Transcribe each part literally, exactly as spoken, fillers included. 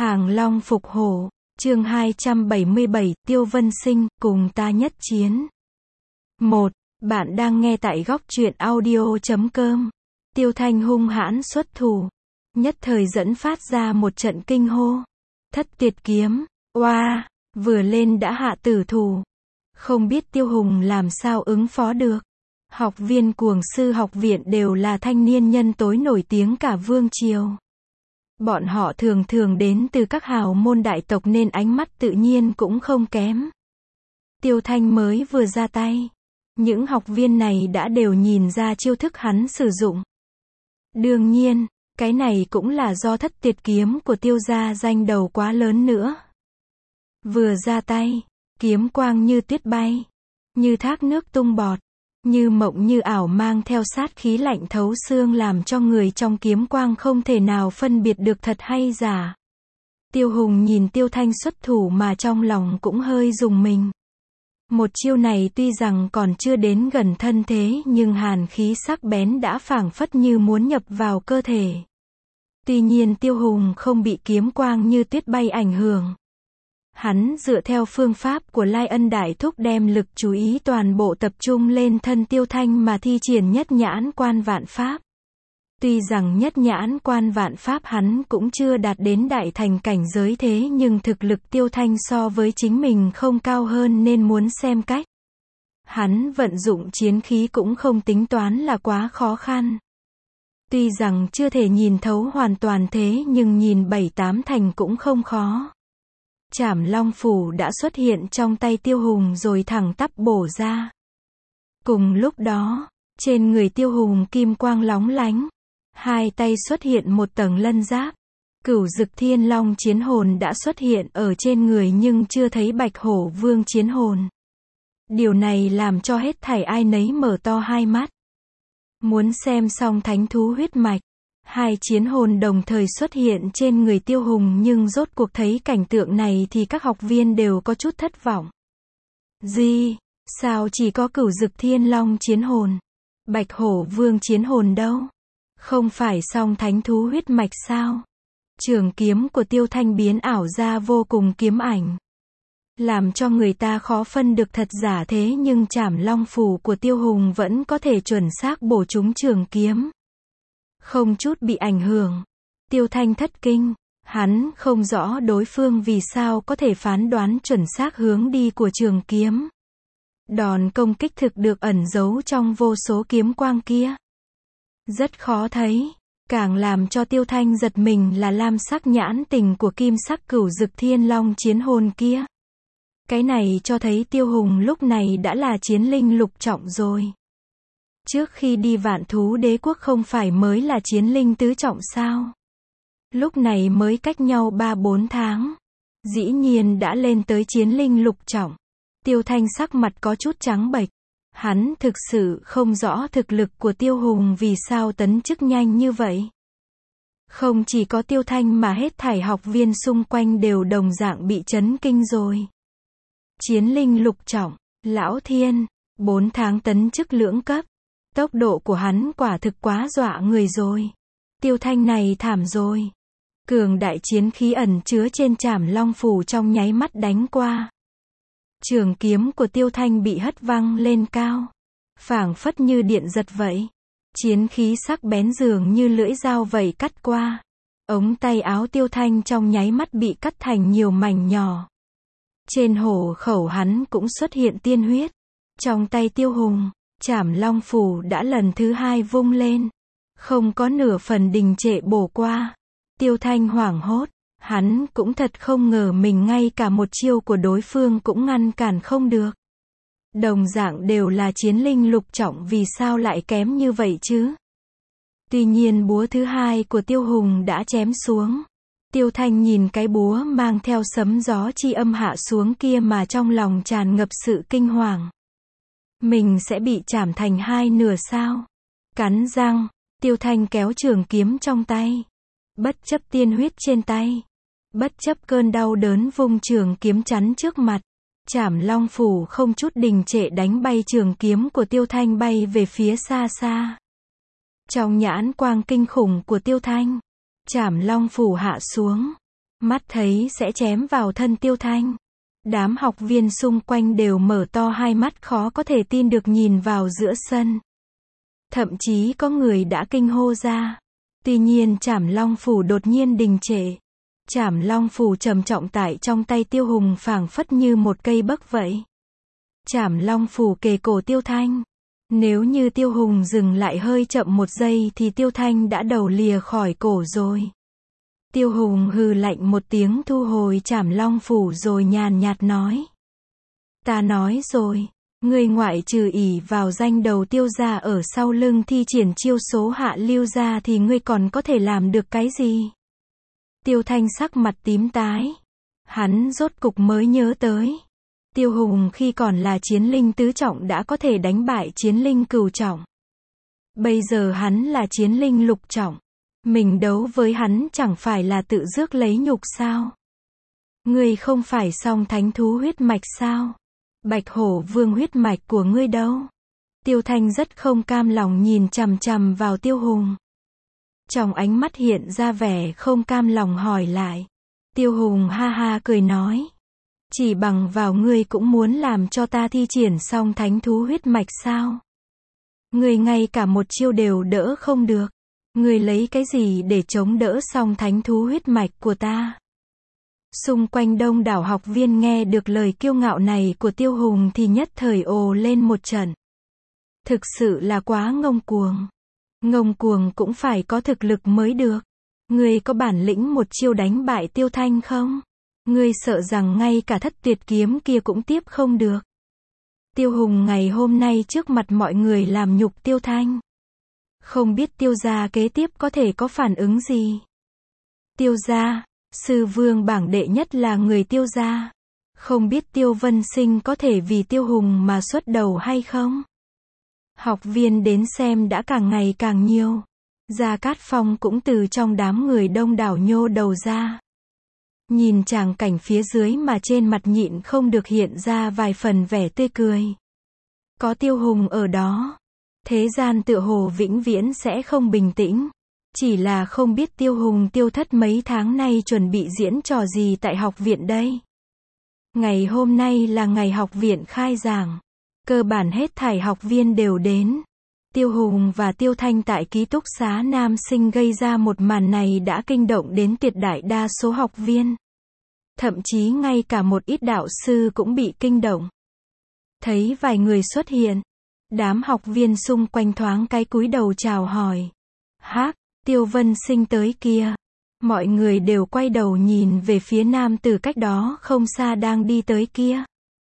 Hàng Long phục hổ, chương hai trăm bảy mươi bảy, Tiêu Vân Sinh, cùng ta nhất chiến. một. Bạn đang nghe tại góc truyện audio chấm com. Tiêu Thanh hung hãn xuất thủ, nhất thời dẫn phát ra một trận kinh hô. Thất tuyệt kiếm, oa, vừa lên đã hạ tử thủ. Không biết Tiêu Hùng làm sao ứng phó được. Học viên Cuồng Sư học viện đều là thanh niên nhân tối nổi tiếng cả vương triều. Bọn họ thường thường đến từ các hào môn đại tộc nên ánh mắt tự nhiên cũng không kém. Tiêu Thanh mới vừa ra tay, những học viên này đã đều nhìn ra chiêu thức hắn sử dụng. Đương nhiên, cái này cũng là do thất tuyệt kiếm của Tiêu gia danh đầu quá lớn nữa. Vừa ra tay, kiếm quang như tuyết bay, như thác nước tung bọt, như mộng như ảo, mang theo sát khí lạnh thấu xương làm cho người trong kiếm quang không thể nào phân biệt được thật hay giả. Tiêu Hùng nhìn Tiêu Thanh xuất thủ mà trong lòng cũng hơi rùng mình. Một chiêu này tuy rằng còn chưa đến gần thân thế nhưng hàn khí sắc bén đã phảng phất như muốn nhập vào cơ thể. Tuy nhiên Tiêu Hùng không bị kiếm quang như tuyết bay ảnh hưởng. Hắn dựa theo phương pháp của Lai Ân Đại Thúc đem lực chú ý toàn bộ tập trung lên thân Tiêu Thanh mà thi triển nhất nhãn quan vạn pháp. Tuy rằng nhất nhãn quan vạn pháp hắn cũng chưa đạt đến đại thành cảnh giới thế nhưng thực lực Tiêu Thanh so với chính mình không cao hơn nên muốn xem cách hắn vận dụng chiến khí cũng không tính toán là quá khó khăn. Tuy rằng chưa thể nhìn thấu hoàn toàn thế nhưng nhìn bảy tám thành cũng không khó. Trảm Long Phủ đã xuất hiện trong tay Tiêu Hùng rồi thẳng tắp bổ ra. Cùng lúc đó, trên người Tiêu Hùng kim quang lóng lánh, hai tay xuất hiện một tầng lân giáp. Cửu Dực Thiên Long chiến hồn đã xuất hiện ở trên người nhưng chưa thấy Bạch Hổ Vương chiến hồn. Điều này làm cho hết thảy ai nấy mở to hai mắt. Muốn xem xong thánh thú huyết mạch. Hai chiến hồn đồng thời xuất hiện trên người Tiêu Hùng nhưng rốt cuộc thấy cảnh tượng này thì các học viên đều có chút thất vọng. Gì? Sao chỉ có Cửu Dực Thiên Long chiến hồn? Bạch Hổ Vương chiến hồn đâu? Không phải song thánh thú huyết mạch sao? Trường kiếm của Tiêu Thanh biến ảo ra vô cùng kiếm ảnh, làm cho người ta khó phân được thật giả thế nhưng Trảm Long Phủ của Tiêu Hùng vẫn có thể chuẩn xác bổ trúng trường kiếm. Không chút bị ảnh hưởng. Tiêu Thanh thất kinh, hắn không rõ đối phương vì sao có thể phán đoán chuẩn xác hướng đi của trường kiếm. Đòn công kích thực được ẩn giấu trong vô số kiếm quang kia. Rất khó thấy, càng làm cho Tiêu Thanh giật mình là lam sắc nhãn tình của kim sắc Cửu Dực Thiên Long chiến hồn kia. Cái này cho thấy Tiêu Hùng lúc này đã là chiến linh lục trọng rồi. Trước khi đi Vạn Thú Đế Quốc không phải mới là chiến linh tứ trọng sao? Lúc này mới cách nhau ba bốn tháng. Dĩ nhiên đã lên tới chiến linh lục trọng. Tiêu Thanh sắc mặt có chút trắng bệch. Hắn thực sự không rõ thực lực của Tiêu Hùng vì sao tấn chức nhanh như vậy. Không chỉ có Tiêu Thanh mà hết thảy học viên xung quanh đều đồng dạng bị chấn kinh rồi. Chiến linh lục trọng, Lão Thiên, bốn tháng tấn chức lưỡng cấp. Tốc độ của hắn quả thực quá dọa người rồi. Tiêu Thanh này thảm rồi. Cường đại chiến khí ẩn chứa trên Trảm Long Phủ trong nháy mắt đánh qua. Trường kiếm của Tiêu Thanh bị hất văng lên cao, phảng phất như điện giật vậy. Chiến khí sắc bén dường như lưỡi dao vậy cắt qua. Ống tay áo Tiêu Thanh trong nháy mắt bị cắt thành nhiều mảnh nhỏ. Trên hổ khẩu hắn cũng xuất hiện tiên huyết. Trong tay Tiêu Hùng, Trảm Long Phủ đã lần thứ hai vung lên, không có nửa phần đình trệ bổ qua. Tiêu Thanh hoảng hốt, hắn cũng thật không ngờ mình ngay cả một chiêu của đối phương cũng ngăn cản không được. Đồng dạng đều là chiến linh lục trọng vì sao lại kém như vậy chứ? Tuy nhiên búa thứ hai của Tiêu Hùng đã chém xuống. Tiêu Thanh nhìn cái búa mang theo sấm gió chi âm hạ xuống kia mà trong lòng tràn ngập sự kinh hoàng. Mình sẽ bị chảm thành hai nửa sao? Cắn răng, Tiêu Thanh kéo trường kiếm trong tay. Bất chấp tiên huyết trên tay. Bất chấp cơn đau đớn vung trường kiếm chắn trước mặt. Trảm Long Phủ không chút đình trệ đánh bay trường kiếm của Tiêu Thanh bay về phía xa xa. Trong nhãn quang kinh khủng của Tiêu Thanh, Trảm Long Phủ hạ xuống. mắt thấy sẽ chém vào thân Tiêu Thanh. Đám học viên xung quanh đều mở to hai mắt khó có thể tin được nhìn vào giữa sân. Thậm chí có người đã kinh hô ra. Tuy nhiên Trảm Long Phủ đột nhiên đình trệ. Trảm Long Phủ trầm trọng tại trong tay Tiêu Hùng phảng phất như một cây bấc vậy. Trảm Long Phủ kề cổ Tiêu Thanh. Nếu như Tiêu Hùng dừng lại hơi chậm một giây thì Tiêu Thanh đã đầu lìa khỏi cổ rồi. Tiêu Hùng hừ lạnh một tiếng thu hồi Trảm Long Phủ rồi nhàn nhạt nói. Ta nói rồi, ngươi ngoại trừ ỷ vào danh đầu Tiêu gia ở sau lưng thi triển chiêu số hạ lưu ra thì ngươi còn có thể làm được cái gì? Tiêu Thanh sắc mặt tím tái. Hắn rốt cục mới nhớ tới. Tiêu Hùng khi còn là chiến linh tứ trọng đã có thể đánh bại chiến linh cửu trọng. Bây giờ hắn là chiến linh lục trọng. Mình đấu với hắn chẳng phải là tự rước lấy nhục sao? Ngươi không phải song thánh thú huyết mạch sao? Bạch hổ vương huyết mạch của ngươi đâu? Tiêu Thanh rất không cam lòng nhìn chằm chằm vào Tiêu Hùng. Trong ánh mắt hiện ra vẻ không cam lòng hỏi lại. Tiêu Hùng ha ha cười nói. Chỉ bằng vào ngươi cũng muốn làm cho ta thi triển song thánh thú huyết mạch sao? Ngươi ngay cả một chiêu đều đỡ không được. Ngươi lấy cái gì để chống đỡ song thánh thú huyết mạch của ta? Xung quanh đông đảo học viên nghe được lời kiêu ngạo này của Tiêu Hùng thì nhất thời ồ lên một trận. Thực sự là quá ngông cuồng. Ngông cuồng cũng phải có thực lực mới được. Ngươi có bản lĩnh một chiêu đánh bại Tiêu Thanh không? Ngươi sợ rằng ngay cả thất tuyệt kiếm kia cũng tiếp không được. Tiêu Hùng ngày hôm nay trước mặt mọi người làm nhục Tiêu Thanh. Không biết Tiêu gia kế tiếp có thể có phản ứng gì? Tiêu gia, sư vương bảng đệ nhất là người Tiêu gia. Không biết Tiêu Vân Sinh có thể vì Tiêu Hùng mà xuất đầu hay không? Học viên đến xem đã càng ngày càng nhiều. Gia Cát Phong cũng từ trong đám người đông đảo nhô đầu ra. Nhìn tràng cảnh phía dưới mà trên mặt nhịn không được hiện ra vài phần vẻ tươi cười. Có Tiêu Hùng ở đó. Thế gian tựa hồ vĩnh viễn sẽ không bình tĩnh. Chỉ là không biết Tiêu Hùng tiêu thất mấy tháng nay chuẩn bị diễn trò gì tại học viện đây. Ngày hôm nay là ngày học viện khai giảng. Cơ bản hết thảy học viên đều đến. Tiêu Hùng và Tiêu Thanh tại ký túc xá nam sinh gây ra một màn này đã kinh động đến tuyệt đại đa số học viên. Thậm chí ngay cả một ít đạo sư cũng bị kinh động. Thấy vài người xuất hiện. Đám học viên xung quanh thoáng cái cúi đầu chào hỏi. Hác, Tiêu Vân Sinh tới kia. Mọi người đều quay đầu nhìn về phía nam tử cách đó không xa đang đi tới kia.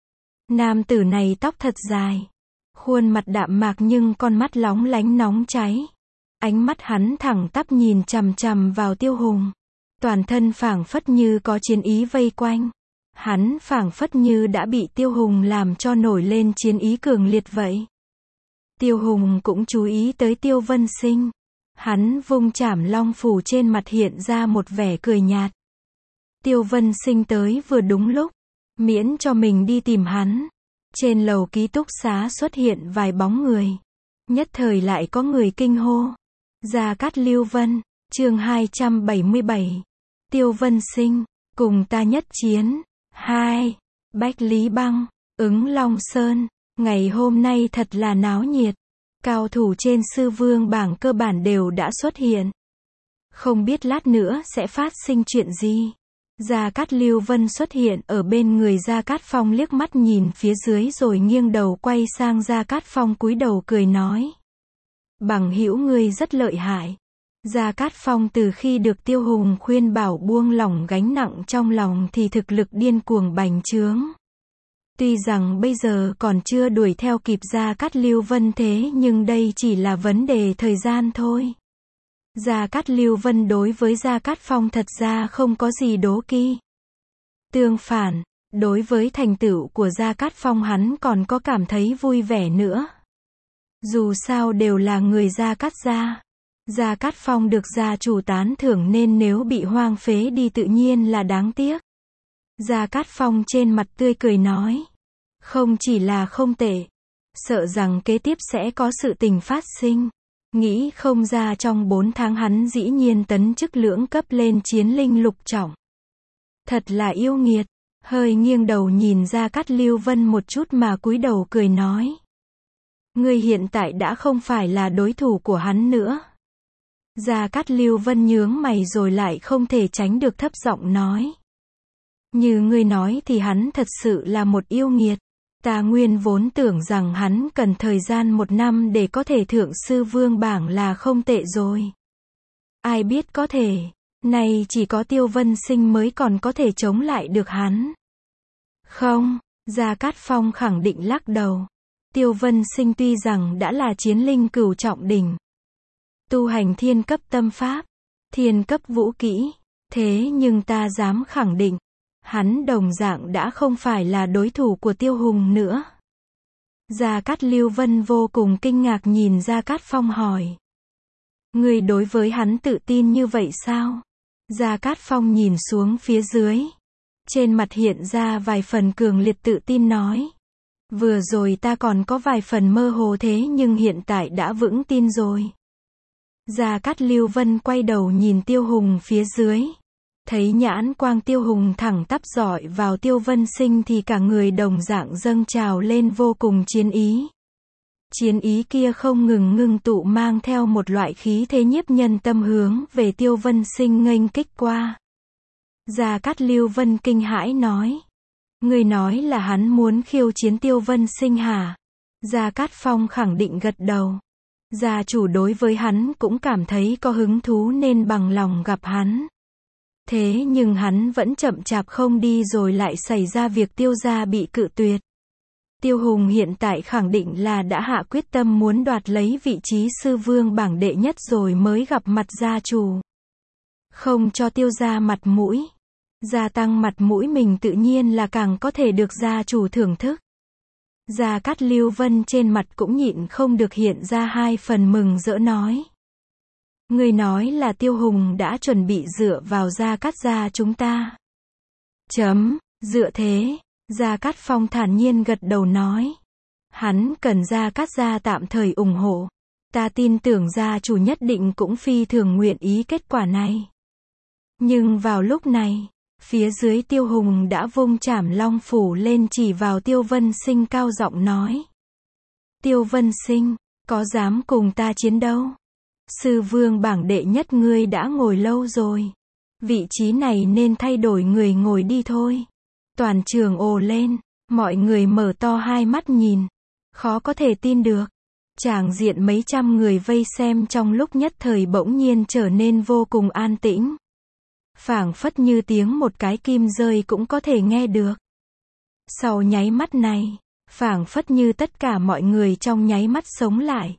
Nam tử này tóc thật dài. Khuôn mặt đạm mạc nhưng con mắt lóng lánh nóng cháy. Ánh mắt hắn thẳng tắp nhìn chằm chằm vào Tiêu Hùng. Toàn thân phảng phất như có chiến ý vây quanh. Hắn phảng phất như đã bị Tiêu Hùng làm cho nổi lên chiến ý cường liệt vậy. Tiêu Hùng cũng chú ý tới Tiêu Vân Sinh. Hắn vung Trảm Long Phủ trên mặt hiện ra một vẻ cười nhạt. Tiêu Vân Sinh tới vừa đúng lúc. Miễn cho mình đi tìm hắn. Trên lầu ký túc xá xuất hiện vài bóng người. Nhất thời lại có người kinh hô. Gia Cát Lưu Vân, chương hai trăm bảy mươi bảy. Tiêu Vân Sinh, cùng ta nhất chiến. hai. Bách Lý Băng, Ứng Long Sơn. Ngày hôm nay thật là náo nhiệt. Cao thủ trên sư vương bảng cơ bản đều đã xuất hiện. Không biết lát nữa sẽ phát sinh chuyện gì. Gia Cát Lưu Vân xuất hiện ở bên người Gia Cát Phong liếc mắt nhìn phía dưới rồi nghiêng đầu quay sang Gia Cát Phong cúi đầu cười nói. Bằng hữu ngươi rất lợi hại. Gia Cát Phong từ khi được Tiêu Hùng khuyên bảo buông lỏng gánh nặng trong lòng thì thực lực điên cuồng bành trướng. Tuy rằng bây giờ còn chưa đuổi theo kịp Gia Cát Lưu Vân thế nhưng đây chỉ là vấn đề thời gian thôi. Gia Cát Lưu Vân đối với Gia Cát Phong thật ra không có gì đố kỵ. Tương phản, đối với thành tựu của Gia Cát Phong hắn còn có cảm thấy vui vẻ nữa. Dù sao đều là người Gia Cát gia. Gia Cát Phong được gia chủ tán thưởng nên nếu bị hoang phế đi tự nhiên là đáng tiếc. Gia Cát Phong trên mặt tươi cười nói. Không chỉ là không tệ. Sợ rằng kế tiếp sẽ có sự tình phát sinh. Nghĩ không ra trong bốn tháng hắn dĩ nhiên tấn chức lưỡng cấp lên chiến linh lục trọng. Thật là yêu nghiệt. Hơi nghiêng đầu nhìn Gia Cát Lưu Vân một chút mà cúi đầu cười nói. Ngươi hiện tại đã không phải là đối thủ của hắn nữa. Gia Cát Lưu Vân nhướng mày rồi lại không thể tránh được thấp giọng nói. Như ngươi nói thì hắn thật sự là một yêu nghiệt. Ta nguyên vốn tưởng rằng hắn cần thời gian một năm để có thể thượng sư vương bảng là không tệ rồi. Ai biết có thể, nay chỉ có Tiêu Vân Sinh mới còn có thể chống lại được hắn. Không, Gia Cát Phong khẳng định lắc đầu. Tiêu Vân Sinh tuy rằng đã là chiến linh cửu trọng đỉnh, tu hành thiên cấp tâm pháp, thiên cấp vũ kỹ, thế nhưng ta dám khẳng định, hắn đồng dạng đã không phải là đối thủ của Tiêu Hùng nữa. Gia Cát Lưu Vân vô cùng kinh ngạc nhìn Gia Cát Phong hỏi. Ngươi đối với hắn tự tin như vậy sao? Gia Cát Phong nhìn xuống phía dưới. Trên mặt hiện ra vài phần cường liệt tự tin nói. Vừa rồi ta còn có vài phần mơ hồ thế nhưng hiện tại đã vững tin rồi. Gia Cát Lưu Vân quay đầu nhìn Tiêu Hùng phía dưới. Thấy nhãn quang Tiêu Hùng thẳng tắp dọi vào Tiêu Vân Sinh thì cả người đồng dạng dâng trào lên vô cùng chiến ý. Chiến ý kia không ngừng ngưng tụ mang theo một loại khí thế nhiếp nhân tâm hướng về Tiêu Vân Sinh nghênh kích qua. Gia Cát Lưu Vân kinh hãi nói. Người nói là hắn muốn khiêu chiến Tiêu Vân Sinh hả? Gia Cát Phong khẳng định gật đầu. Gia chủ đối với hắn cũng cảm thấy có hứng thú nên bằng lòng gặp hắn. Thế nhưng hắn vẫn chậm chạp không đi rồi lại xảy ra việc Tiêu gia bị cự tuyệt. Tiêu Hùng hiện tại khẳng định là đã hạ quyết tâm muốn đoạt lấy vị trí sư vương bảng đệ nhất rồi mới gặp mặt gia chủ. Không cho Tiêu gia mặt mũi. Gia tăng mặt mũi mình tự nhiên là càng có thể được gia chủ thưởng thức. Gia Cát Lưu Vân trên mặt cũng nhịn không được hiện ra hai phần mừng rỡ nói. Người nói là Tiêu Hùng đã chuẩn bị dựa vào Gia Cát gia chúng ta. Chấm, dựa thế. Gia Cát Phong thản nhiên gật đầu nói. Hắn cần Gia Cát gia tạm thời ủng hộ. Ta tin tưởng gia chủ nhất định cũng phi thường nguyện ý kết quả này. Nhưng vào lúc này, phía dưới Tiêu Hùng đã vung trảm long phủ lên chỉ vào Tiêu Vân Sinh cao giọng nói. Tiêu Vân Sinh, có dám cùng ta chiến đấu? Sư vương bảng đệ nhất ngươi đã ngồi lâu rồi. Vị trí này nên thay đổi người ngồi đi thôi. Toàn trường ồ lên, mọi người mở to hai mắt nhìn. Khó có thể tin được. Tràng diện mấy trăm người vây xem trong lúc nhất thời bỗng nhiên trở nên vô cùng an tĩnh. Phảng phất như tiếng một cái kim rơi cũng có thể nghe được. Sau nháy mắt này, phảng phất như tất cả mọi người trong nháy mắt sống lại.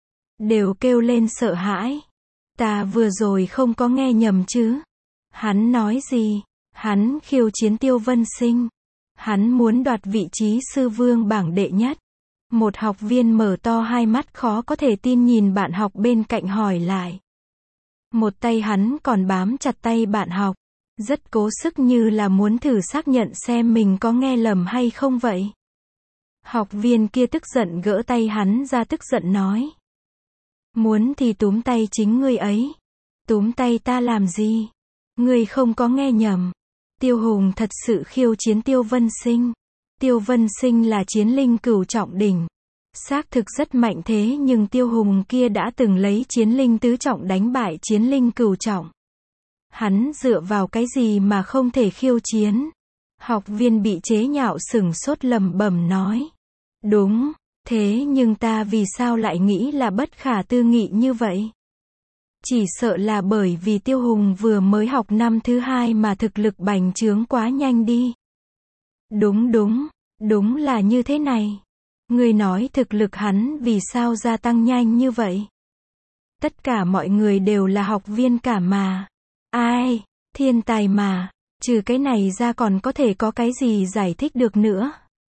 Đều kêu lên sợ hãi. Ta vừa rồi không có nghe nhầm chứ? Hắn nói gì? Hắn khiêu chiến Tiêu Vân Sinh. Hắn muốn đoạt vị trí sư vương bảng đệ nhất. Một học viên mở to hai mắt khó có thể tin nhìn bạn học bên cạnh hỏi lại. Một tay hắn còn bám chặt tay bạn học. Rất cố sức như là muốn thử xác nhận xem mình có nghe lầm hay không vậy. Học viên kia tức giận gỡ tay hắn ra tức giận nói. Muốn thì túm tay chính ngươi ấy. Túm tay ta làm gì? Ngươi không có nghe nhầm. Tiêu Hùng thật sự khiêu chiến Tiêu Vân Sinh. Tiêu Vân Sinh là chiến linh cửu trọng đỉnh. Xác thực rất mạnh thế nhưng Tiêu Hùng kia đã từng lấy chiến linh tứ trọng đánh bại chiến linh cửu trọng. Hắn dựa vào cái gì mà không thể khiêu chiến? Học viên bị chế nhạo sửng sốt lẩm bẩm nói. Đúng, thế nhưng ta vì sao lại nghĩ là bất khả tư nghị như vậy? Chỉ sợ là bởi vì Tiêu Hùng vừa mới học năm thứ hai mà thực lực bành trướng quá nhanh đi. Đúng đúng, đúng là như thế này. Người nói thực lực hắn vì sao gia tăng nhanh như vậy? Tất cả mọi người đều là học viên cả mà. Ai, thiên tài mà, trừ cái này ra còn có thể có cái gì giải thích được nữa.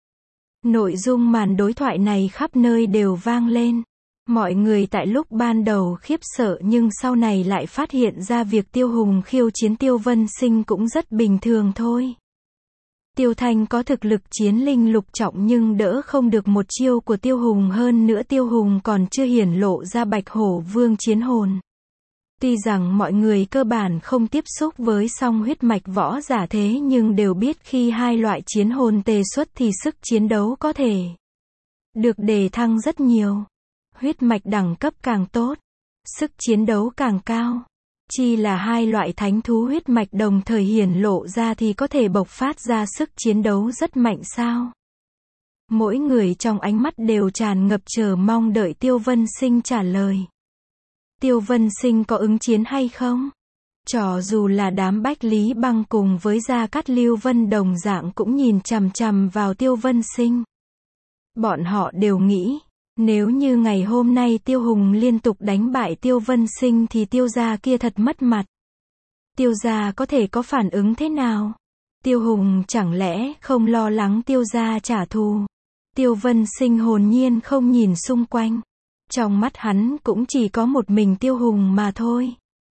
Nội dung màn đối thoại này khắp nơi đều vang lên. Mọi người tại lúc ban đầu khiếp sợ nhưng sau này lại phát hiện ra việc Tiêu Hùng khiêu chiến Tiêu Vân Sinh cũng rất bình thường thôi. Tiêu Thanh có thực lực chiến linh lục trọng nhưng đỡ không được một chiêu của Tiêu Hùng, hơn nữa Tiêu Hùng còn chưa hiển lộ ra Bạch Hổ Vương chiến hồn. Tuy rằng mọi người cơ bản không tiếp xúc với song huyết mạch võ giả thế nhưng đều biết khi hai loại chiến hồn tề xuất thì sức chiến đấu có thể được đề thăng rất nhiều. Huyết mạch đẳng cấp càng tốt, sức chiến đấu càng cao. Chỉ là hai loại thánh thú huyết mạch đồng thời hiển lộ ra thì có thể bộc phát ra sức chiến đấu rất mạnh sao? Mỗi người trong ánh mắt đều tràn ngập chờ mong đợi Tiêu Vân Sinh trả lời. Tiêu Vân Sinh có ứng chiến hay không? Cho dù là đám Bách Lý Băng cùng với Gia Cát Lưu Vân đồng dạng cũng nhìn chằm chằm vào Tiêu Vân Sinh. Bọn họ đều nghĩ, nếu như ngày hôm nay Tiêu Hùng liên tục đánh bại Tiêu Vân Sinh thì Tiêu gia kia thật mất mặt. Tiêu gia có thể có phản ứng thế nào? Tiêu Hùng chẳng lẽ không lo lắng Tiêu gia trả thù? Tiêu Vân Sinh hồn nhiên không nhìn xung quanh. Trong mắt hắn cũng chỉ có một mình Tiêu Hùng mà thôi.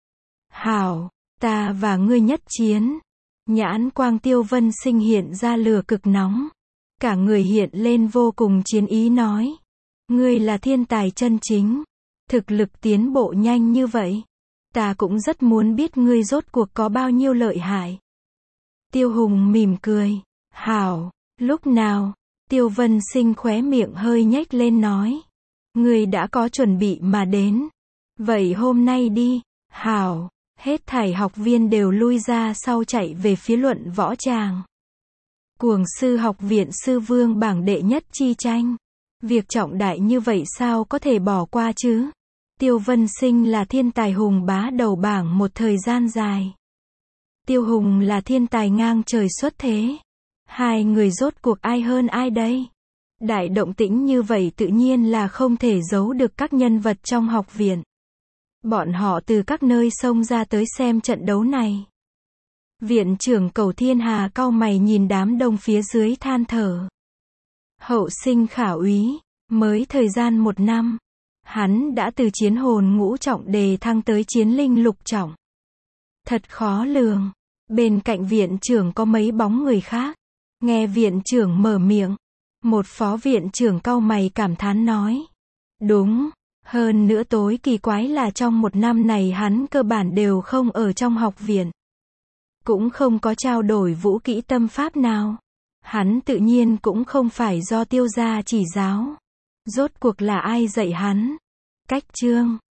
Hảo, ta và ngươi nhất chiến. Nhãn quang Tiêu Vân Sinh hiện ra lửa cực nóng. Cả người hiện lên vô cùng chiến ý nói. Ngươi là thiên tài chân chính. Thực lực tiến bộ nhanh như vậy. Ta cũng rất muốn biết ngươi rốt cuộc có bao nhiêu lợi hại. Tiêu Hùng mỉm cười. Hảo, lúc nào? Tiêu Vân Sinh khóe miệng hơi nhếch lên nói. Ngươi đã có chuẩn bị mà đến. Vậy hôm nay đi. Hảo, hết thảy học viên đều lui ra sau chạy về phía luận võ tràng. Cuồng sư học viện sư vương bảng đệ nhất chi tranh. Việc trọng đại như vậy sao có thể bỏ qua chứ? Tiêu Vân Sinh là thiên tài hùng bá đầu bảng một thời gian dài. Tiêu Hùng là thiên tài ngang trời xuất thế. Hai người rốt cuộc ai hơn ai đây? Đại động tĩnh như vậy tự nhiên là không thể giấu được các nhân vật trong học viện. Bọn họ từ các nơi xông ra tới xem trận đấu này. Viện trưởng Cầu Thiên Hà cau mày nhìn đám đông phía dưới than thở. Hậu sinh khả úy, mới thời gian một năm. Hắn đã từ chiến hồn ngũ trọng đề thăng tới chiến linh lục trọng. Thật khó lường. Bên cạnh viện trưởng có mấy bóng người khác. Nghe viện trưởng mở miệng. Một phó viện trưởng cau mày cảm thán nói. Đúng, hơn nữa tối kỳ quái là trong một năm này hắn cơ bản đều không ở trong học viện. Cũng không có trao đổi vũ kỹ tâm pháp nào. Hắn tự nhiên cũng không phải do Tiêu gia chỉ giáo. Rốt cuộc là ai dạy hắn? Cách chương